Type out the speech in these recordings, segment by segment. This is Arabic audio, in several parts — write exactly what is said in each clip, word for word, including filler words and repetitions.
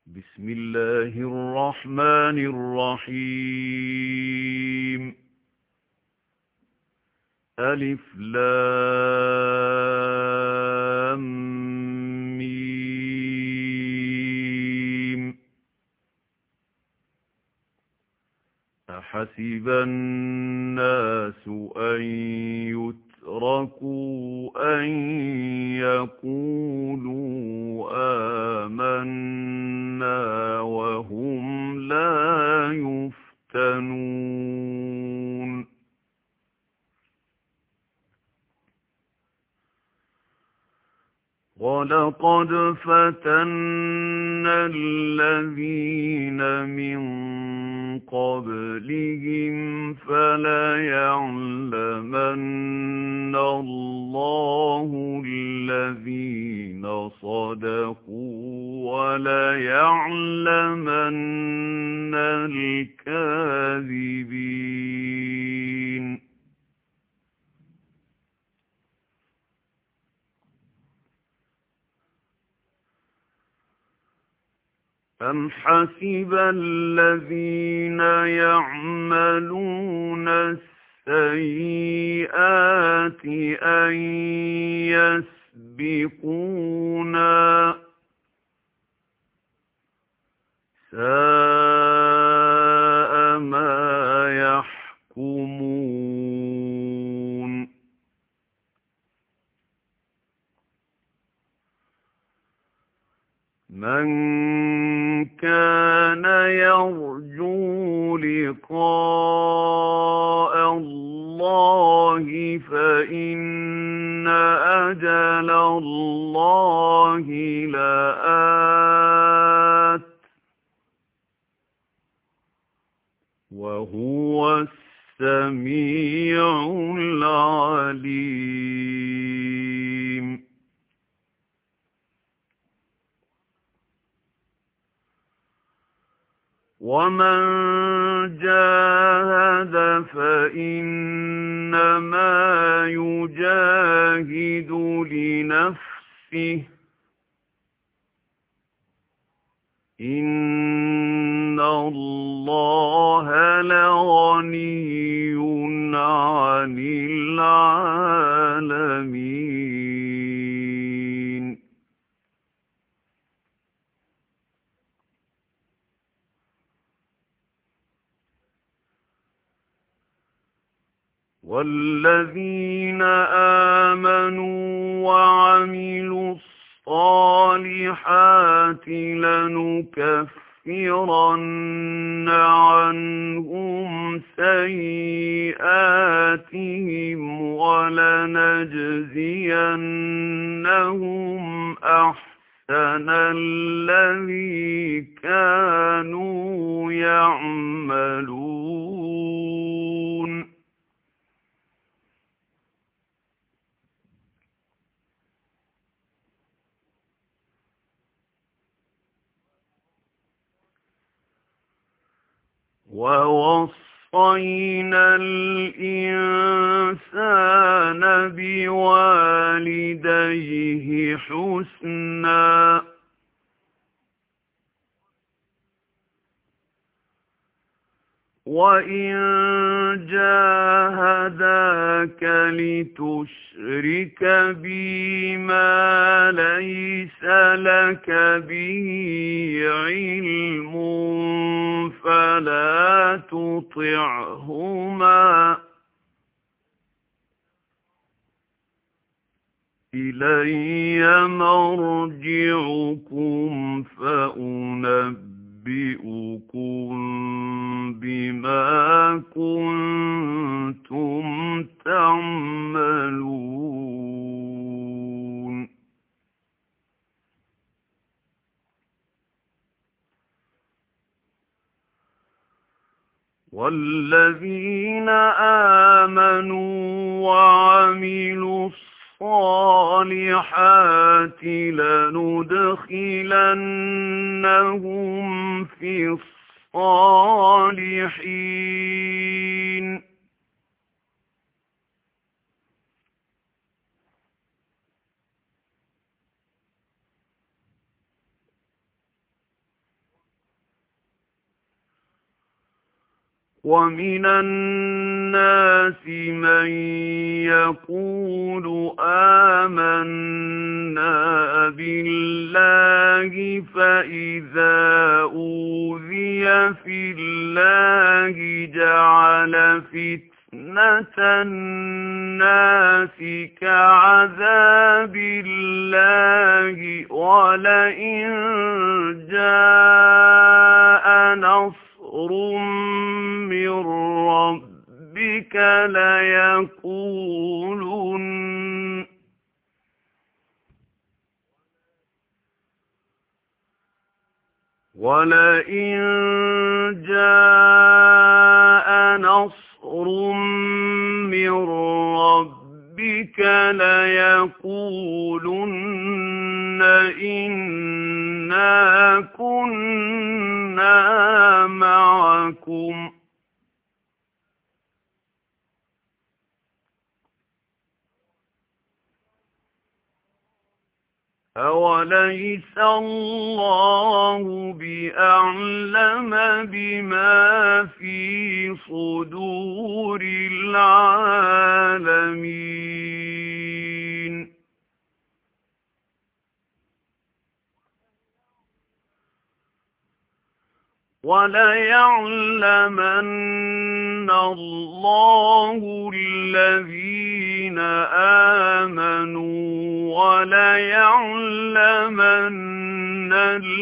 بسم الله الرحمن الرحيم ألف لام ميم أحسب الناس أن يتركوا أن يقولوا آمنا وهم لا يفتنون وَلَقَدْ فَتَنَّا الَّذِينَ مِن قَبْلِهِمْ فَلَيَعْلَمَنَّ اللَّهُ الَّذِينَ صَدَقُوا وَلَيَعْلَمَنَّ الْكَاذِبِينَ أَمْ حَسِبَ الَّذِينَ يَعْمَلُونَ السَّيِّئَاتِ أَن يَسْبِقُونَا ۚ سَاءَ مَا يَحْكُمُونَ مَنْ كَانَ يَرْجُو لِقَاءَ اللَّهِ فَإِنَّ أَجَلَ اللَّهِ لَآتٍ وَهُوَ السَّمِيعُ الْعَلِيمُ وَمَنْ جَاهَدَ فَإِنَّمَا يُجَاهِدُ لِنَفْسِهِ ۚ إِنَّ اللَّهَ لَغَنِيٌّ عَنِ الْعَالَمِينَ وَالَّذِينَ آمَنُوا وَعَمِلُوا الصَّالِحَاتِ لَنُكَفِّرَنَّ عَنْهُمْ سَيِّئَاتِهِمْ وَلَنَجْزِيَنَّهُمْ أَحْسَنَ الَّذِي كَانُوا يَعْمَلُونَ وَوَصَّيْنَا الْإِنسَانَ بِوَالِدَيْهِ حُسْنًا ۖ وَإِن جَاهَدَاكَ لِتُشْرِكَ بِي مَا لَيْسَ لَكَ بِهِ عِلْمٌ فَلَا تُطِعْهُمَا ۚ إِلَيَّ مَرْجِعُكُمْ فَأُنَبِّئُكُم بِمَا كُنتُمْ تَعْمَلُونَ وَالَّذِينَ آمَنُوا وَعَمِلُوا الصَّالِحَاتِ لَنُدْخِلَنَّهُمْ فِي الصَّالِحِينَ وَمِنَ النَّاسِ مَن يَقُولُ آمَنَّا بِاللَّهِ فَإِذَا أُوذِيَ فِي اللَّهِ جَعَلَ فِتْنَةَ النَّاسِ كَعَذَابِ اللَّهِ وَلَئِن جَاءَ نَصْرٌ مِّن رَّبِّكَ لَيَقُولُنَّ وَلَئِن جَاءَ نَصْرٌ مِّن رَّبِّكَ لَيَقُولُنَّ إِنَّا كُنَّا مَعَكُمْ أَوَلَيْسَ اللَّهُ بِأَعْلَمَ بِمَا فِي صُدُورِ الْعَالَمِينَ وَلَيَعْلَمَنَّ اللَّهُ الَّذِينَ آمَنُوا وَلَيَعْلَمَنَّ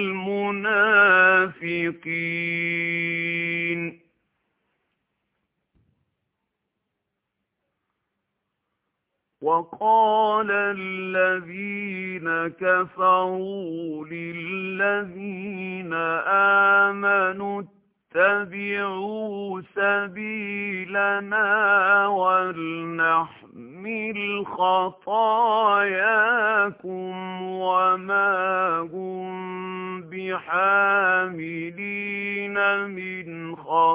الْمُنَافِقِينَ وَقَالَ الَّذِينَ كَفَرُوا لِلَّذِينَ آمَنُوا اتَّبِعُوا سَبِيلَنَا وَلْنَحْمِلْ خَطَايَاكُمْ وَمَا هُم بِحَامِلِينَ مِنْ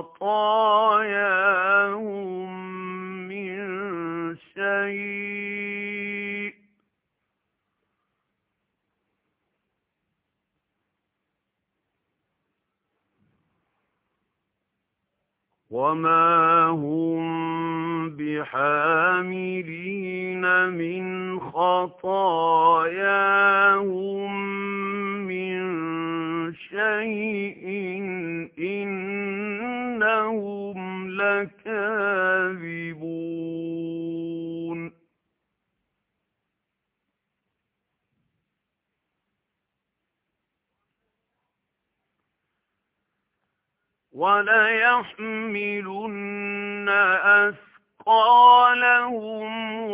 خَطَايَاهُم مِّن شَيْءٍ وَمَا هُم بِحَامِلِينَ مِنْ خَطَايَاهُم مِّن شَيْءٍ إِنَّهُمْ لَكَاذِبُونَ وَلَيَحْمِلُنَّ أَثْقَالَهُمْ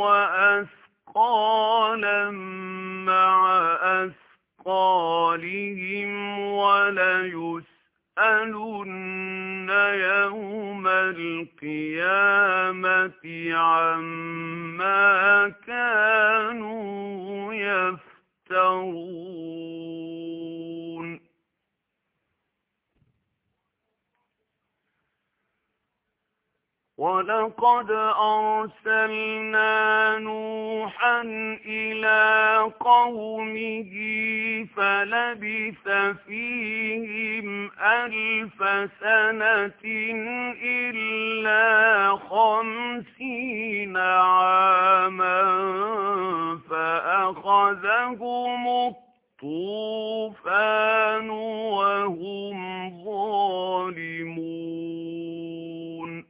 وَأَثْقَالًا مَّعَ أَثْقَالِهِمْ وَلَيُسْأَلُنَّ يَوْمَ الْقِيَامَةِ عَمَّا كَانُوا يَفْتَرُونَ وَلَقَدْ أَرْسَلْنَا نُوحًا إِلَىٰ قَوْمِهِ فَلَبِثَ فِيهِمْ أَلْفَ سَنَةٍ إِلَّا خَمْسِينَ عَامًا فَأَخَذَهُمُ الطُّوفَانُ وَهُمْ ظَالِمُونَ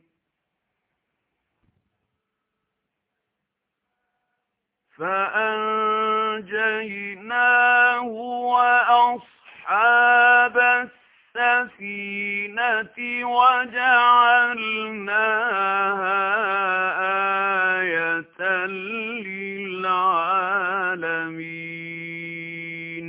فَأَنجَيْنَاهُ وَأَصْحَابَ السَّفِينَةِ وَجَعَلْنَاهَا آيَةً لِّلْعَالَمِينَ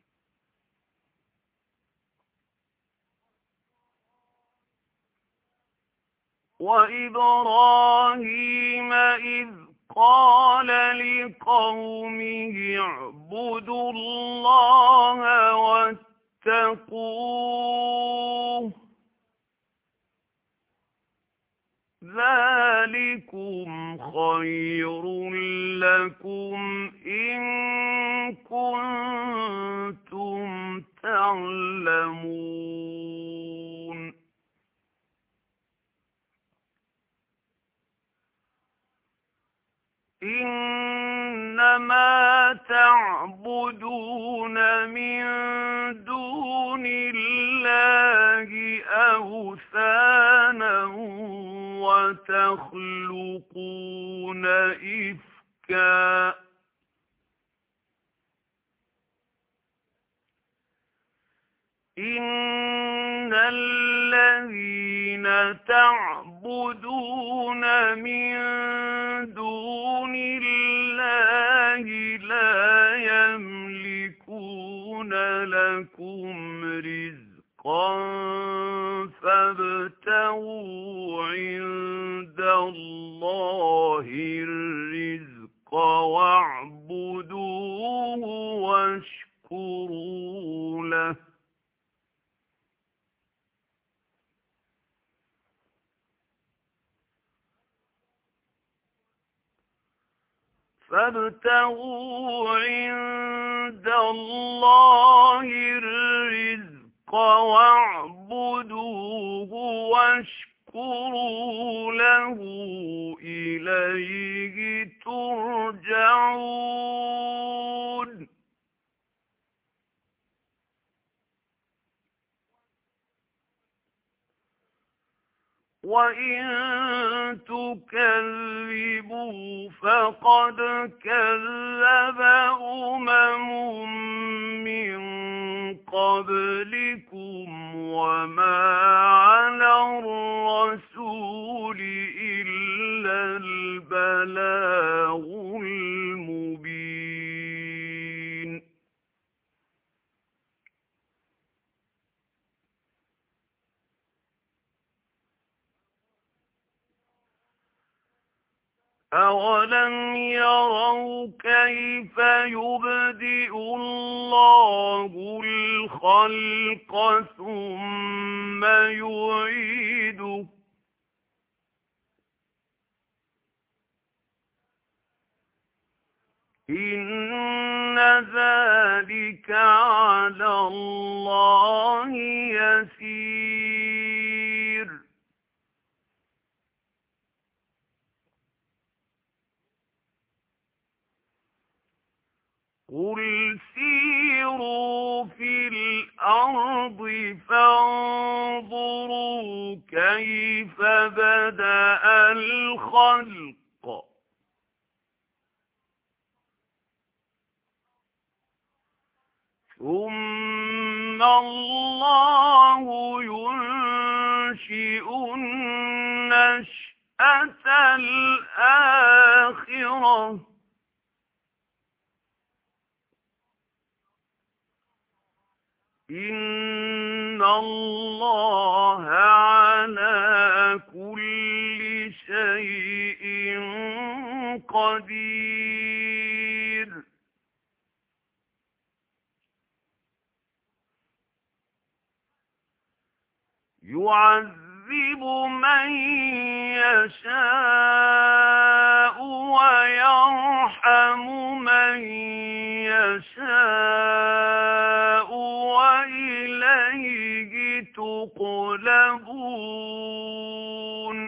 وَإِبْرَاهِيمَ إِذْ قَالَ لِقَوْمِهِ اعْبُدُوا اللَّهَ وَاتَّقُوهُ ذَلِكُمْ خَيْرٌ لَّكُمْ إِن كُنتُمْ تَعْلَمُونَ من دون الله أوثانا وتخلقون إفكا إن الذين تعبدون من دون الله لا يملكون لكم رزقا فابتغوا عند الله الرزق واعبدوه واشكروا له فابتغوا عند الله الرزق واعبدوه واشكروا له إليه ترجعون وإن تكذبوا فقد كذب أمم من قبلكم وما على الرسول إلا البلاغ المبين أَوَلَمْ يَرَوْا كَيْفَ يُبْدِئُ اللَّهُ الْخَلْقَ ثُمَّ يُعِيدُهُ إِنَّ ذَلِكَ عَلَى اللَّهِ يَسِيرٌ قُلْ سِيرُوا فِي الْأَرْضِ فَانظُرُوا كَيْفَ بَدَأَ الْخَلْقَ ثُمَّ اللَّهُ يُنشِئُ النَّشْأَةَ الْآخِرَةَ إِنَّ اللَّهَ عَلَى كُلِّ شَيْءٍ قَدِيرٌ يُعَذِّبُ مَن يَشَاءُ وَيَرْحَمُ مَن يَشَاءُ وَإِلَيْهِ تُقْلَبُونَ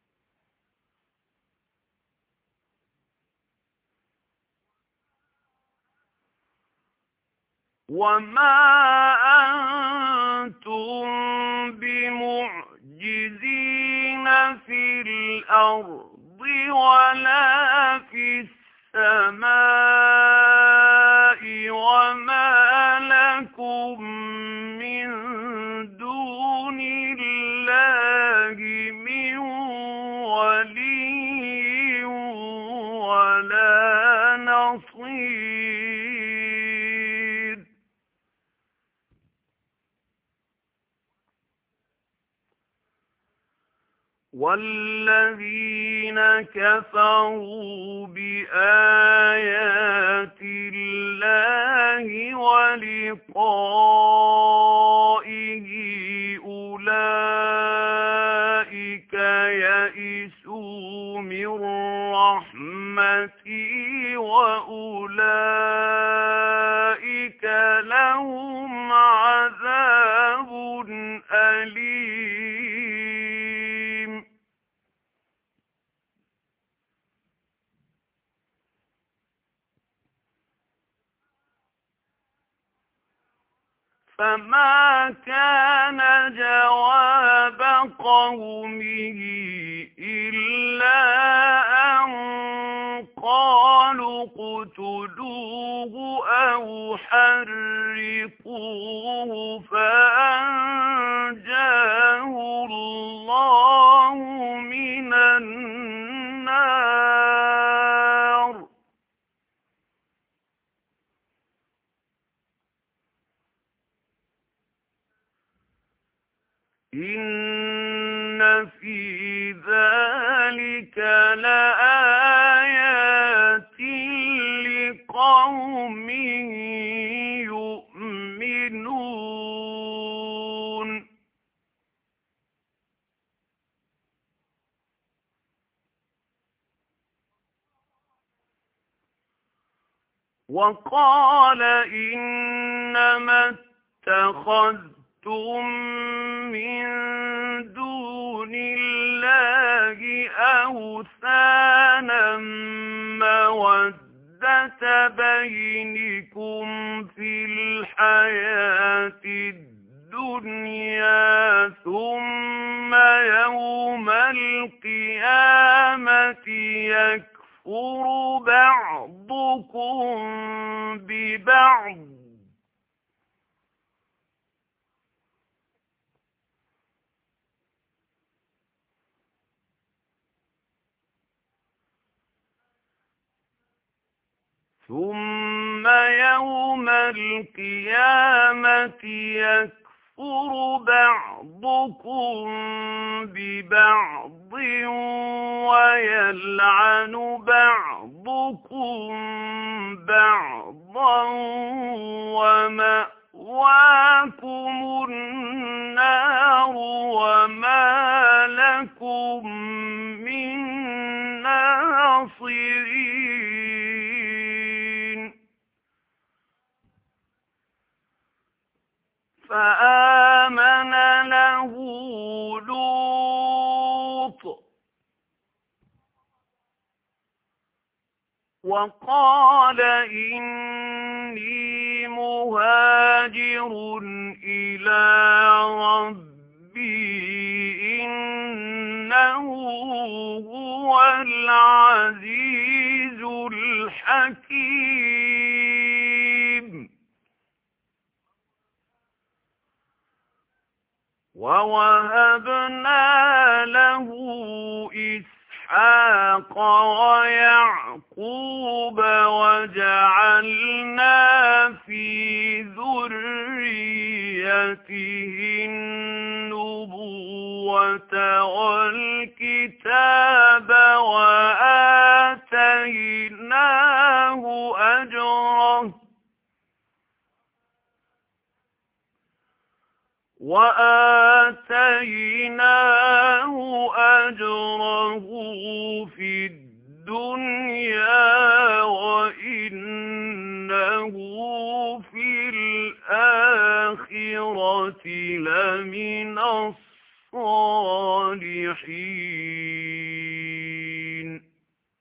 وَمَا أَنتُم بِمُعْجِزِينَ فِي الْأَرْضِ وَلَا فِي السَّمَاءِ وَمَا لَكُم مِّن دُونِ اللَّهِ مِن وَلِيٍّ وَلَا نَصِيرٍ وَالَّذِينَ كَفَرُوا بِآيَاتِ اللَّهِ وَلِقَائِهِ أُولَئِكَ يَئِسُوا مِن رَّحْمَتِي وَأُولَئِكَ لَهُمْ عَذَابٌ أَلِيمٌ فما كان جواب قومه إلا أن قالوا اقتلوه أو حرقوه فأنجاه الله من النار. إن في ذلك لآيات لقوم يؤمنون. وقال إنما اتخذتم من دون الله أوثانا مودة بينكم في الحياة الدنيا ثم يوم القيامة يكفر بعضكم ببعض ثم يوم القيامة يكفر بعضكم ببعض ويلعن بعضكم بعضا ومأواكم النار وما لكم من ناصرين. فآمن له لوط وقال إني مهاجر إلى ربي إنه هو العزيز الحكيم. ووهبنا له إسحاق ويعقوب وجعلنا في ذريته النبوة والكتاب وآتيناه أجره وآتيناه أجره في الدنيا وإنه في الآخرة لمن الصالحين.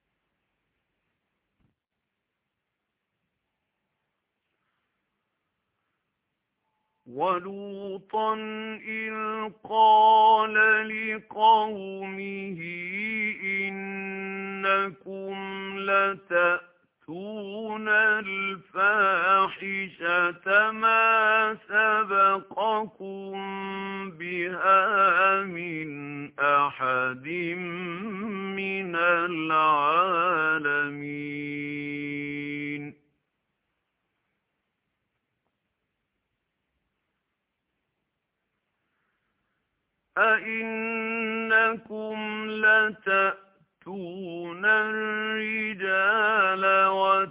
ولوطا إذ قال لقومه إنكم لتأتون الفاحشة ما سبقكم بها من أحد من العالمين. أئنكم لتأتون الرجال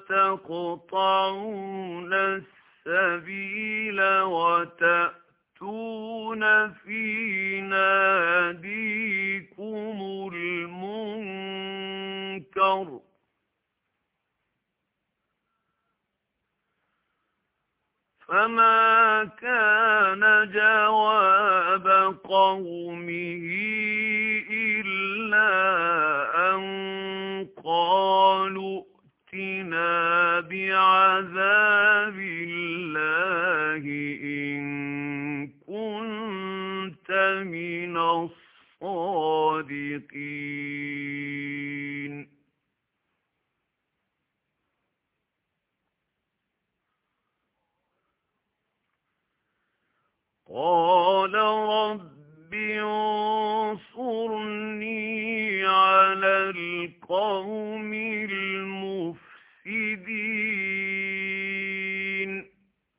وتقطعون السبيل وتأتون في ناديكم المنكر فما كان جواب قومه إلا أن قالوا ائتنا بعذاب الله إن لمن الصادقين قال رب انصرني على القوم المفسدين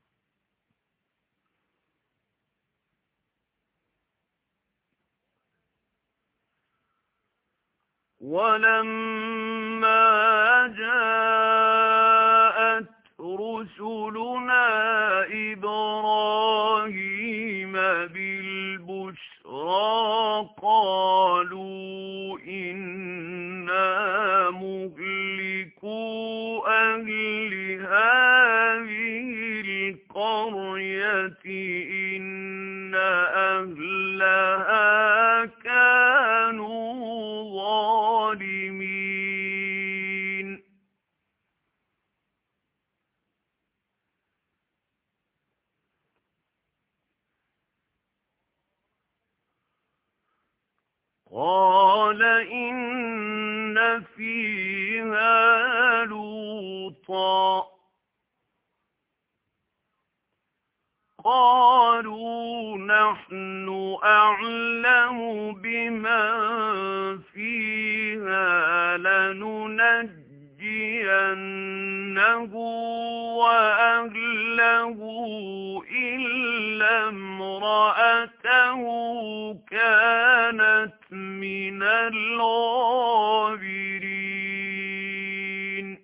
ولما جاءت رسلنا إبراهيم بالبشرى قالوا إنا مهلكو أهل هذه القرية إن أهلها كانوا ظالمين قال إن فيها لوطا قالوا نحن أعلم بمن فيها لننجينه وأهله إلا امرأته كانت من الغابرين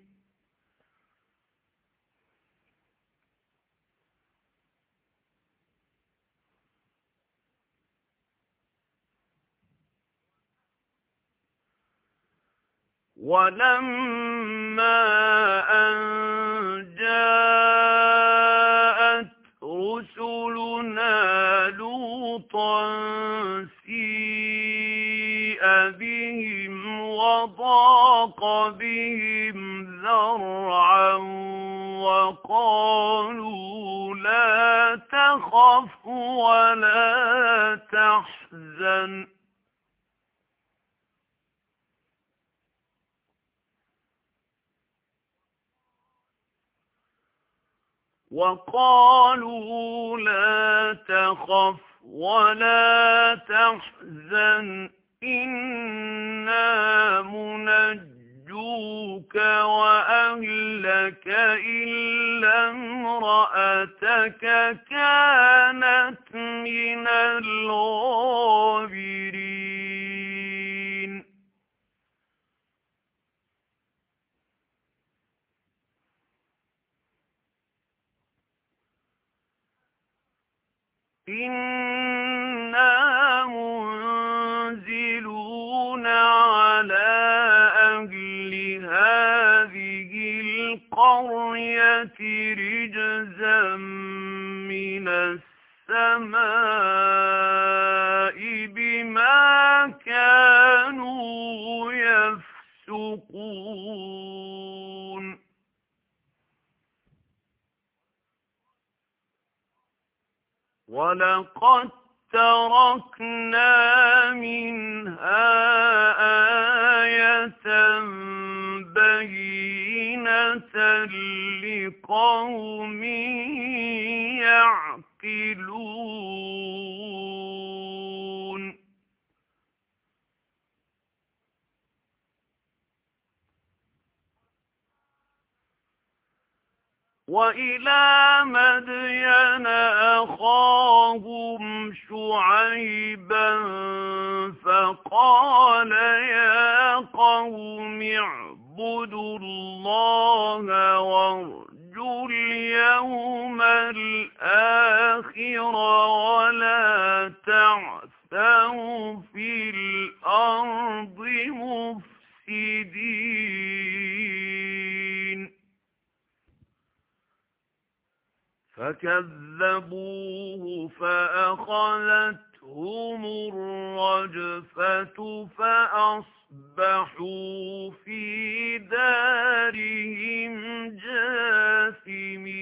ولما أن جاءت رسلنا لوطا سيء بهم وضاق بهم ذرعا وقالوا لا تخف ولا تحزن وقالوا لا تخف ولا تحزن إنا منجوك وأهلك إلا امرأتك كانت من الغابرين إنا منزلون على أهل هذه القرية رجزا من السماء بما كانوا يفسقون ولقد تركنا منها آية بينة لقوم يعقلون وإلى مدين أخاهم شعيبا فقال يا قوم اعبدوا الله وارجوا اليوم الآخر ولا تعثوا في الأرض مفسدين فكذبوه فأخذتهم الرجفة فأصبحوا في دارهم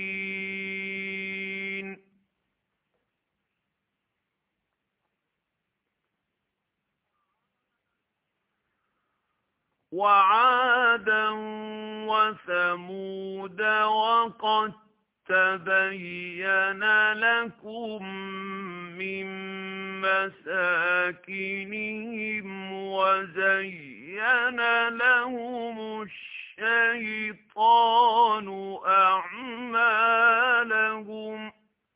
جاثمين وعادا وثمود وقد تبين لكم من مساكنهم وزين لهم الشيطان أعمالهم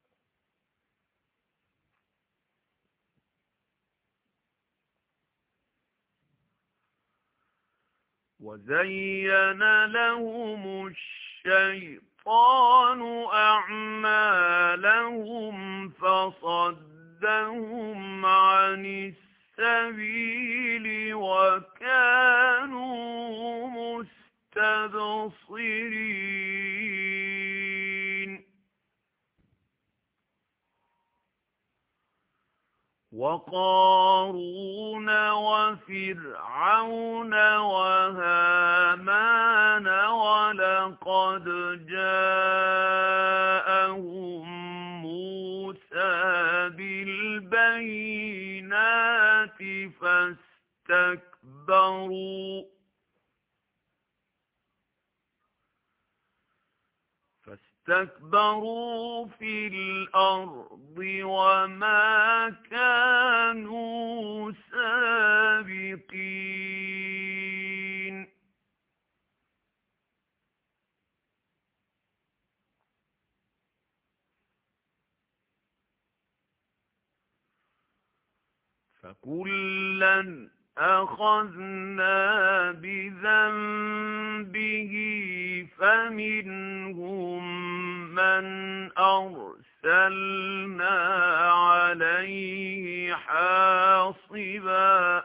وزين لهم الشيطان أعمالهم فصدهم عن السبيل وكانوا مستبصرين وقارون وفرعون وهامان ولقد جاءهم موسى بالبينات فاستكبروا فاستكبروا في الأرض وما كانوا سابقين فكلا أخذنا بذنبه فمنهم من أرسلنا عليه حاصبا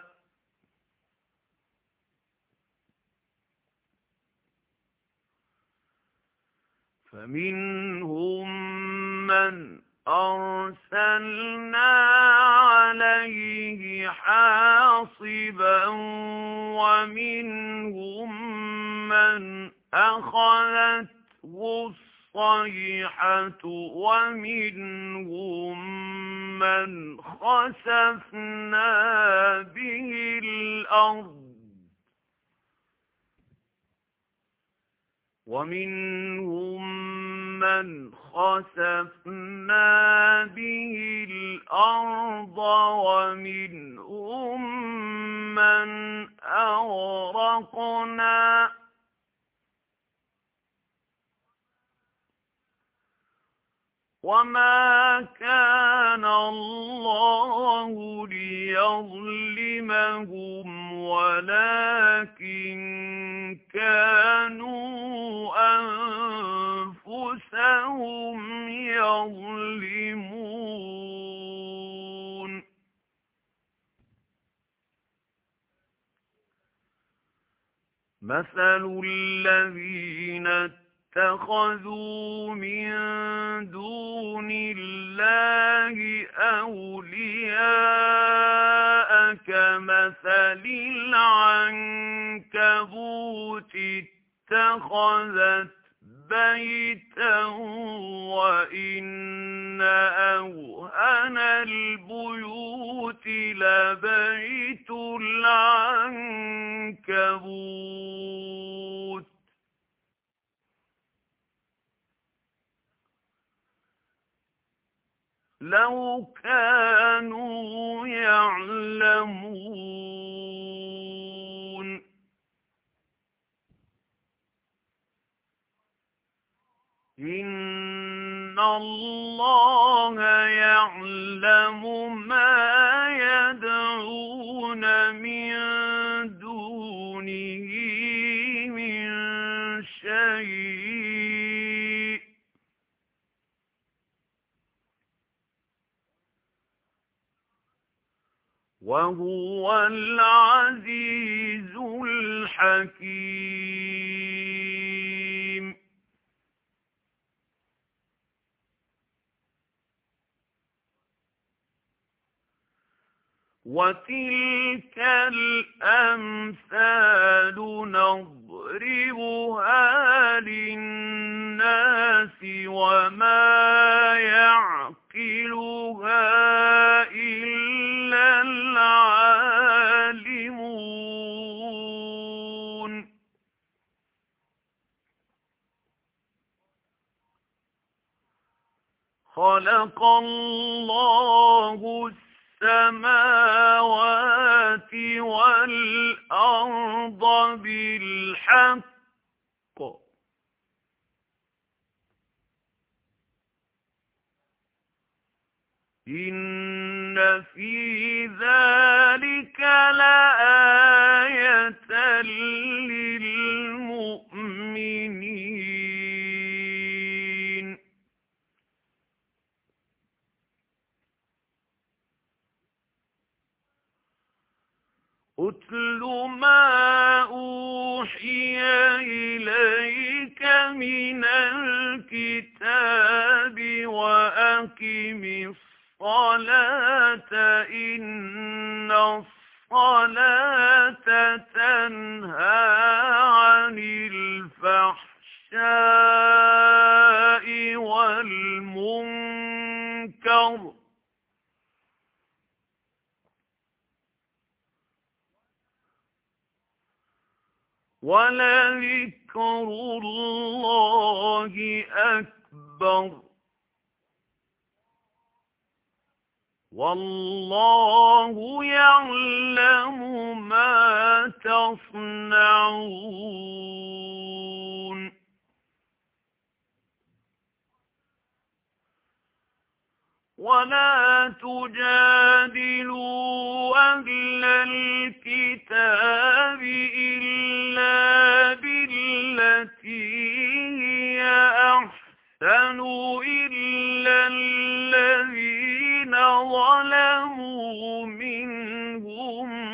فمنهم من أرسلنا عليه حاصبا ومنهم من أخذته الصيحة ومنهم من خسفنا به الأرض ومنهم من خسفنا به الأرض ومنهم من أغرقنا وما كان الله ليظلمهم ولكن كانوا أنفسهم يظلمون مثل الذين اتخذوا من دون الله أولياء كمثل العنكبوت اتخذت بيتا وإن أوهن البيوت لبيت العنكبوت لو كانوا يعلمون إن الله يعلم ما يدعون من دونه من شيء وهو العزيز الحكيم وتلك الأمثال نضربها للناس وما يعقلها إلا العالمون خلق الله السماوات والأرض بالحق إن في ذلك لآية للمؤمنين أتل ما أوحي إليك من الكتاب وأقم الصلاة إن الصلاة تنهى عن الفحشاء والمنكر ولذكر الله أكبر والله يعلم ما تصنعون ولا تجادلوا أهل الكتاب إلا بالتي هي أحسن إلا الذين ظلموا منهم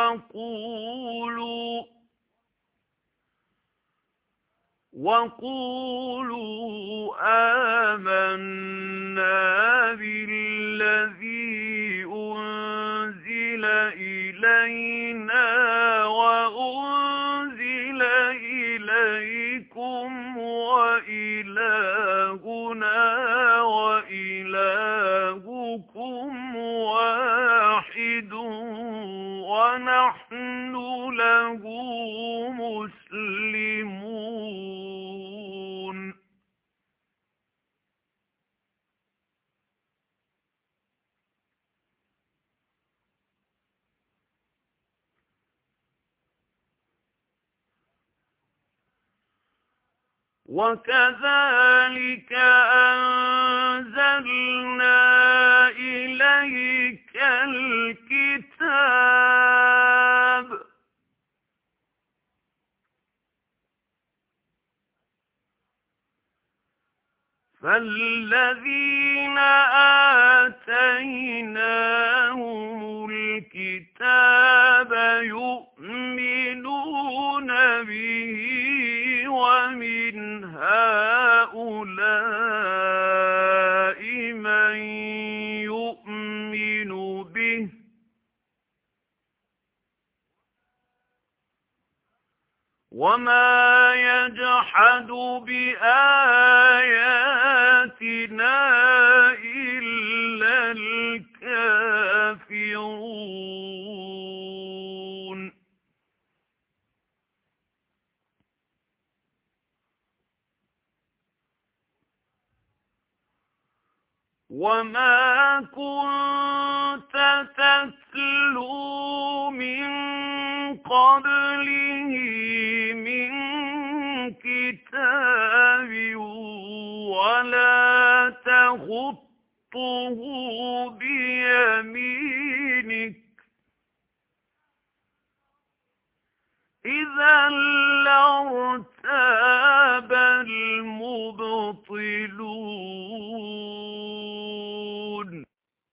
وقولوا وقولوا آمنا بالذي أنزل إلينا وأنزل إليكم وإلهنا وإلهكم واحد ونحن له مسلمون وكذلك أنزلنا إليك الكتاب فالذين آتيناهم الكتاب يؤمنون به ومن هؤلاء من يؤمن به وما يجحد بآياتنا إلا الكافرون وما كنت تتلو من قبله من كتاب ولا تخطه بيمينك إذا لارتاب المبطلون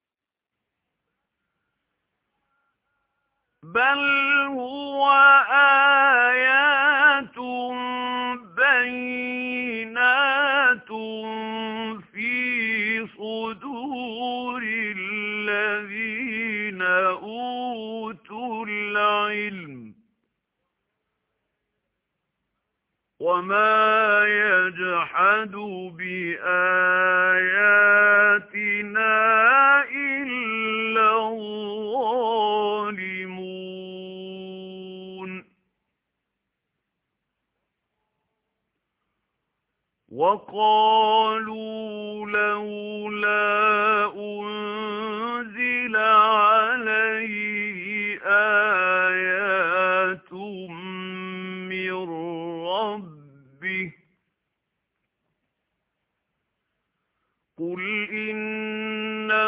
بل هو آيات بينات في صدور الذين أوتوا العلم وما يجحد بآياتنا إلا الظالمون وقالوا لولا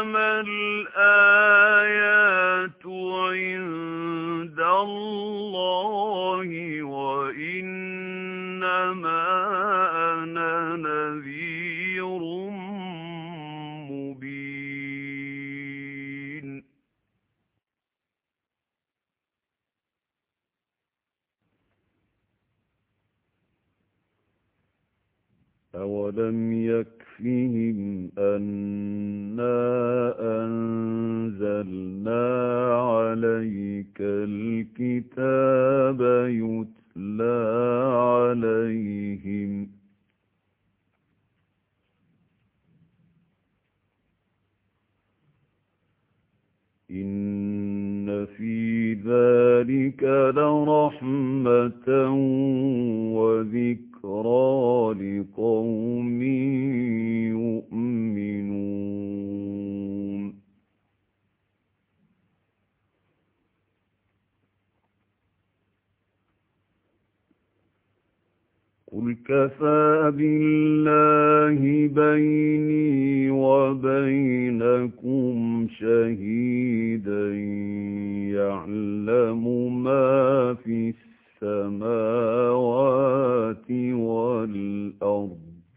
إنما الآيات عند الله وإنما أنا نذير مبين. أولم يكفهم أنا أنزلنا عليك الكتاب يتلى عليهم إن في ذلك لرحمة وذكرى لقوم يؤمنون. قل كفى بالله بيني وبينكم شهيدا يعلم ما في السماوات والأرض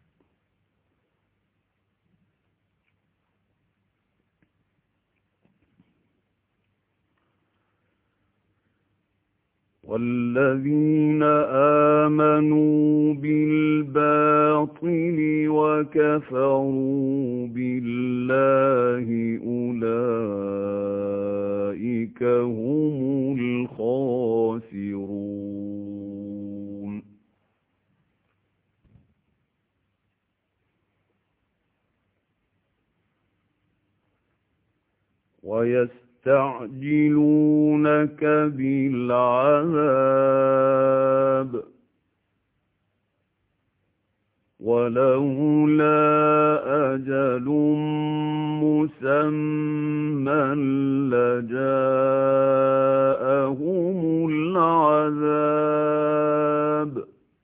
والذين آمنوا بالباطل وكفروا بالله أولئك هم الخاسرون. ويستعجلونك بالعذاب ولولا أجل مسمى لجاءهم العذاب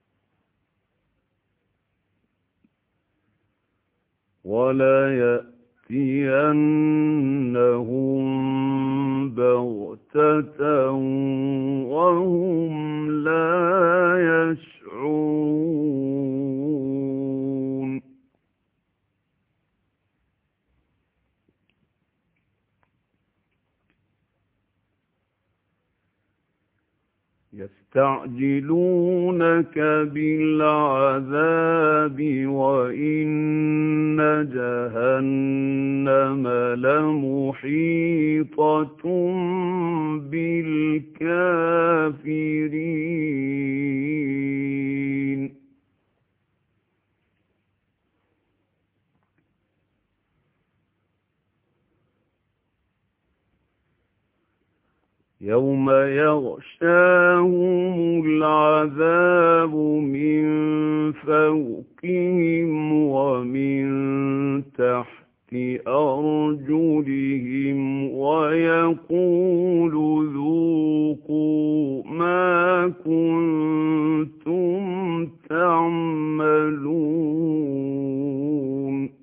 وليأتينهم بغتة وهم لا يشعرون. يستعجلونك بالعذاب وإن جهنم لمحيطة بالكافرين. يوم يغشاهم العذاب من فوقهم ومن تحت أرجلهم ويقول ذوقوا ما كنتم تعملون.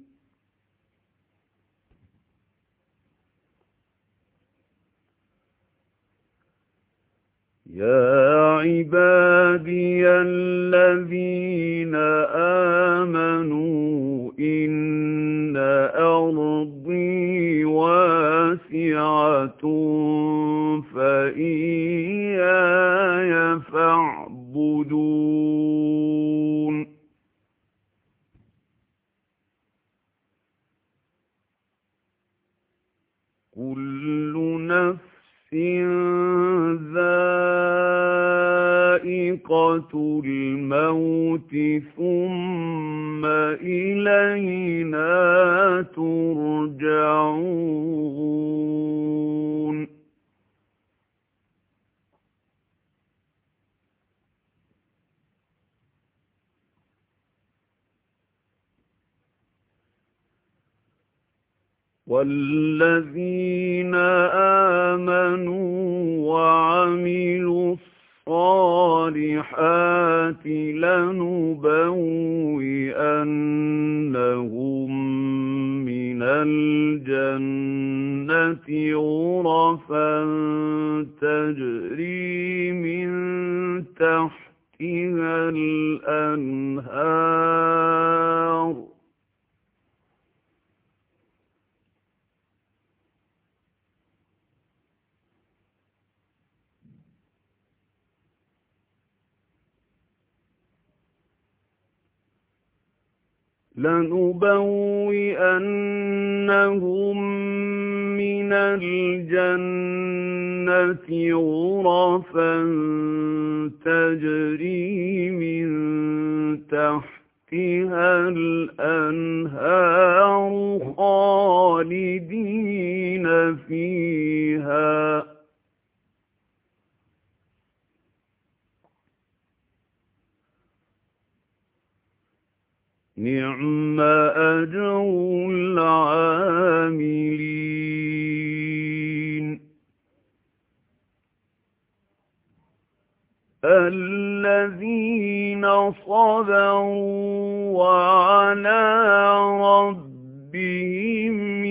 يا عبادي الذين آمنوا إن أرضي واسعة فإياي فاعبدون. كل نفس ذائقة الموت ثم إلينا ترجعون. والذين آمنوا وعملوا الصالحات لنبوئنهم من الْجَنَّةِ غُرَفًا تَجْرِي مِن تَحْتِهَا الْأَنْهَارُ لَنُبَوِّئَنَّهُم مِّنَ الْجَنَّةِ غُرَفًا تَجْرِي مِن تَحْتِهَا الْأَنْهَارُ خَالِدِينَ فِيهَا ۚ نِعْمَ أَجْرُ الْعَامِلِينَ الَّذِينَ صَبَرُوا وَعَلَىٰ رَبِّهِمْ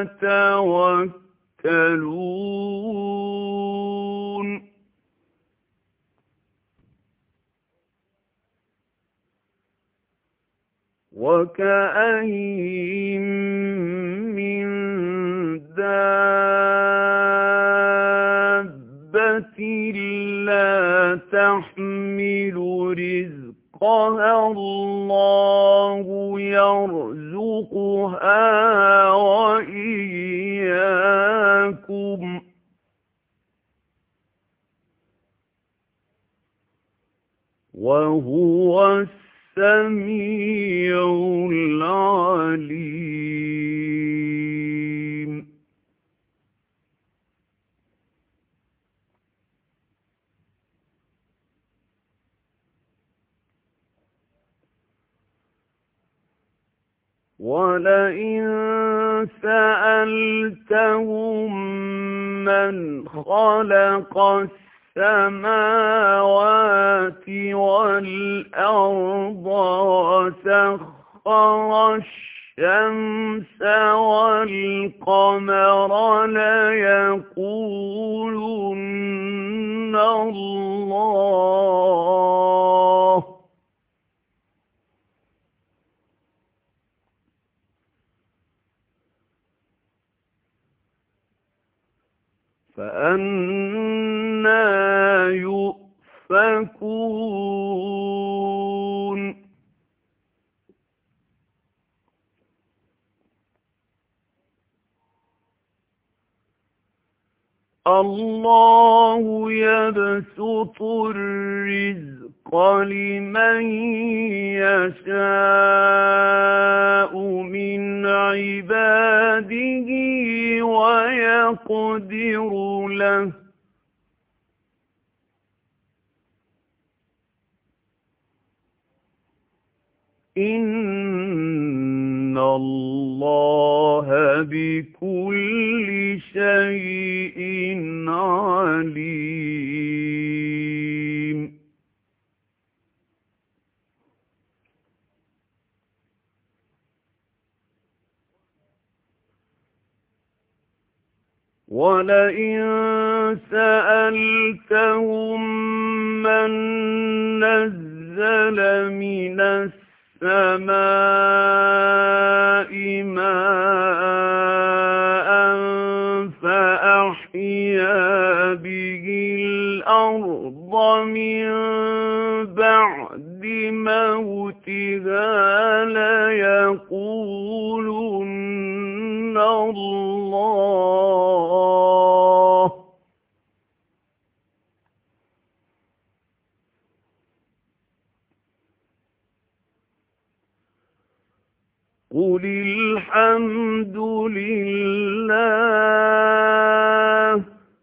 يَتَوَكَّلُونَ وَكَأَيِّن مِّن دَابَّةٍ لَّا تَحْمِلُ رِزْقَهَا اللَّهُ يَرْزُقُهَا وَإِيَّاكُمْ ۚ وَهُوَ السَّمِيعُ الْعَلِيمُ وَلَئِن سَأَلْتَهُم مَّنْ خَلَقَ السَّمَاوَاتِ وَالْأَرْضَ وَسَخَّرَ الشَّمْسَ وَالْقَمَرَ لَيَقُولُنَّ اللَّهُ ۚ فَأَنَّىٰ يُؤْفَكُونَ اللَّهُ يَبْسُطُ الرِّزْقَ لِمَن يَشَاءُ مِنْ عِبَادِهِ وَيَقْدِرُ لَهُ ۚ إِنَّ اللَّهَ بِكُلِّ شَيْءٍ عَلِيمٌ وَلَئِن سَأَلْتَهُم مَّن نَّزَّلَ مِنَ السَّمَاءِ مَاءً فَأَحْيَا بِهِ الْأَرْضَ مِن بَعْدِ مَوْتِهَا لَيَقُولُنَّ اللَّهُ ۚ قُلِ الْحَمْدُ لِلَّهِ ۚ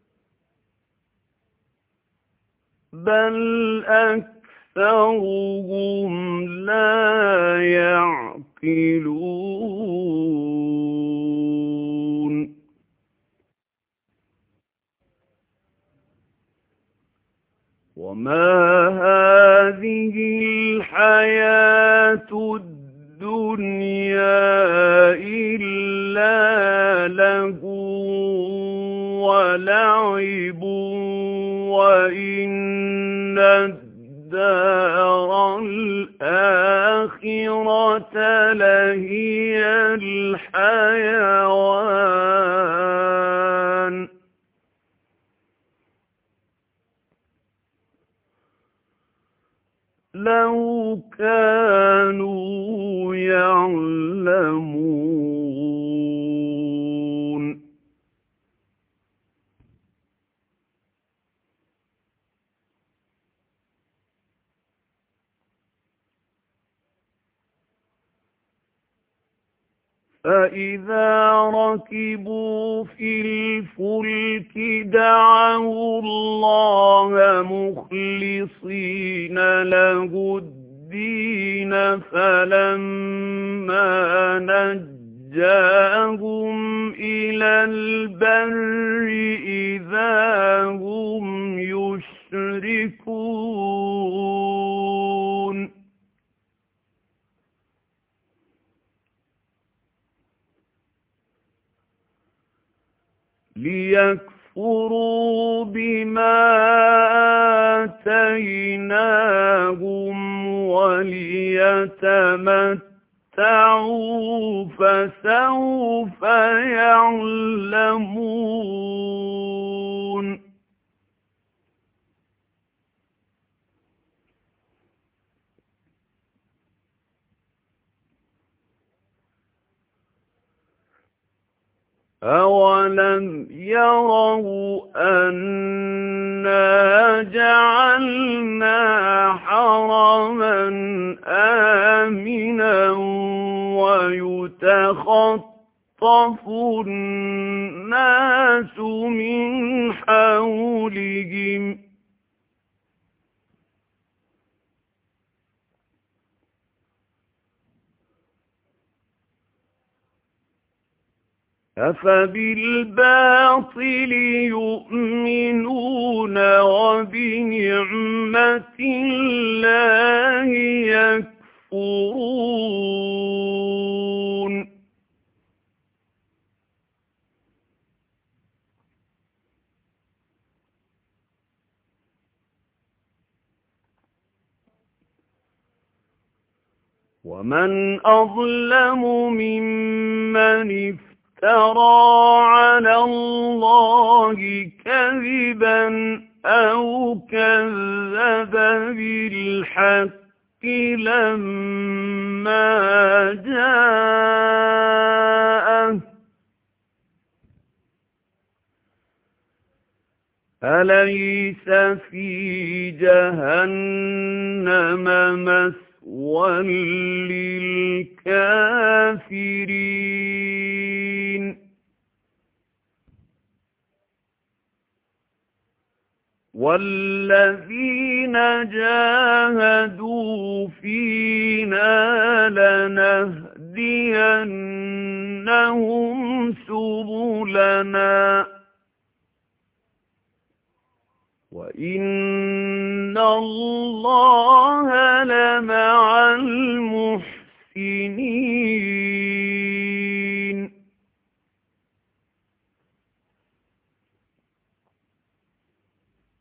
بَلْ أَكْثَرُهُمْ لَا يَعْقِلُونَ وَمَا هَٰذِهِ الْحَيَاةُ الدُّنْيَا إِلَّا لَهْوٌ وَلَعِبٌ وَإِنَّ الدَّارَ الْآخِرَةَ لَهِيَ الْحَيَوَانُ لَوْ كَانُوا يَعْلَمُونَ فَإِذَا رَكِبُوا فِي الْفُلْكِ دَعَوُا اللَّهَ مُخْلِصِينَ لَهُ الدِّينَ فَلَمَّا نَجَّاهُمْ إِلَى الْبَرِّ إِذَا هُمْ يُشْرِكُونَ لِيَكْفُرُوا بِمَا آتَيْنَاهُمْ وَلِيَتَمَتَّعُوا فَسَوْفَ يَعْلَمُونَ أَوَلَمْ يَرَوْا أَنَّا جَعَلْنَا حَرَمًا آمِنًا وَيُتَخَطَّفُ النَّاسُ مِنْ حَوْلِهِمْ أَفَبِالْبَاطِلِ يُؤْمِنُونَ وَبِنِعْمَةِ اللَّهِ يَكْفُرُونَ وَمَنْ أَظْلَمُ مِمَّنِ افترى افترى على الله كذبا أو كذب بالحق لما جاءه أليس في جهنم مثوى للكافرين والذين جاهدوا فينا لنهدينهم سبلنا وَإِنَّ اللَّهَ لَمَعَ الْمُحْسِنِينَ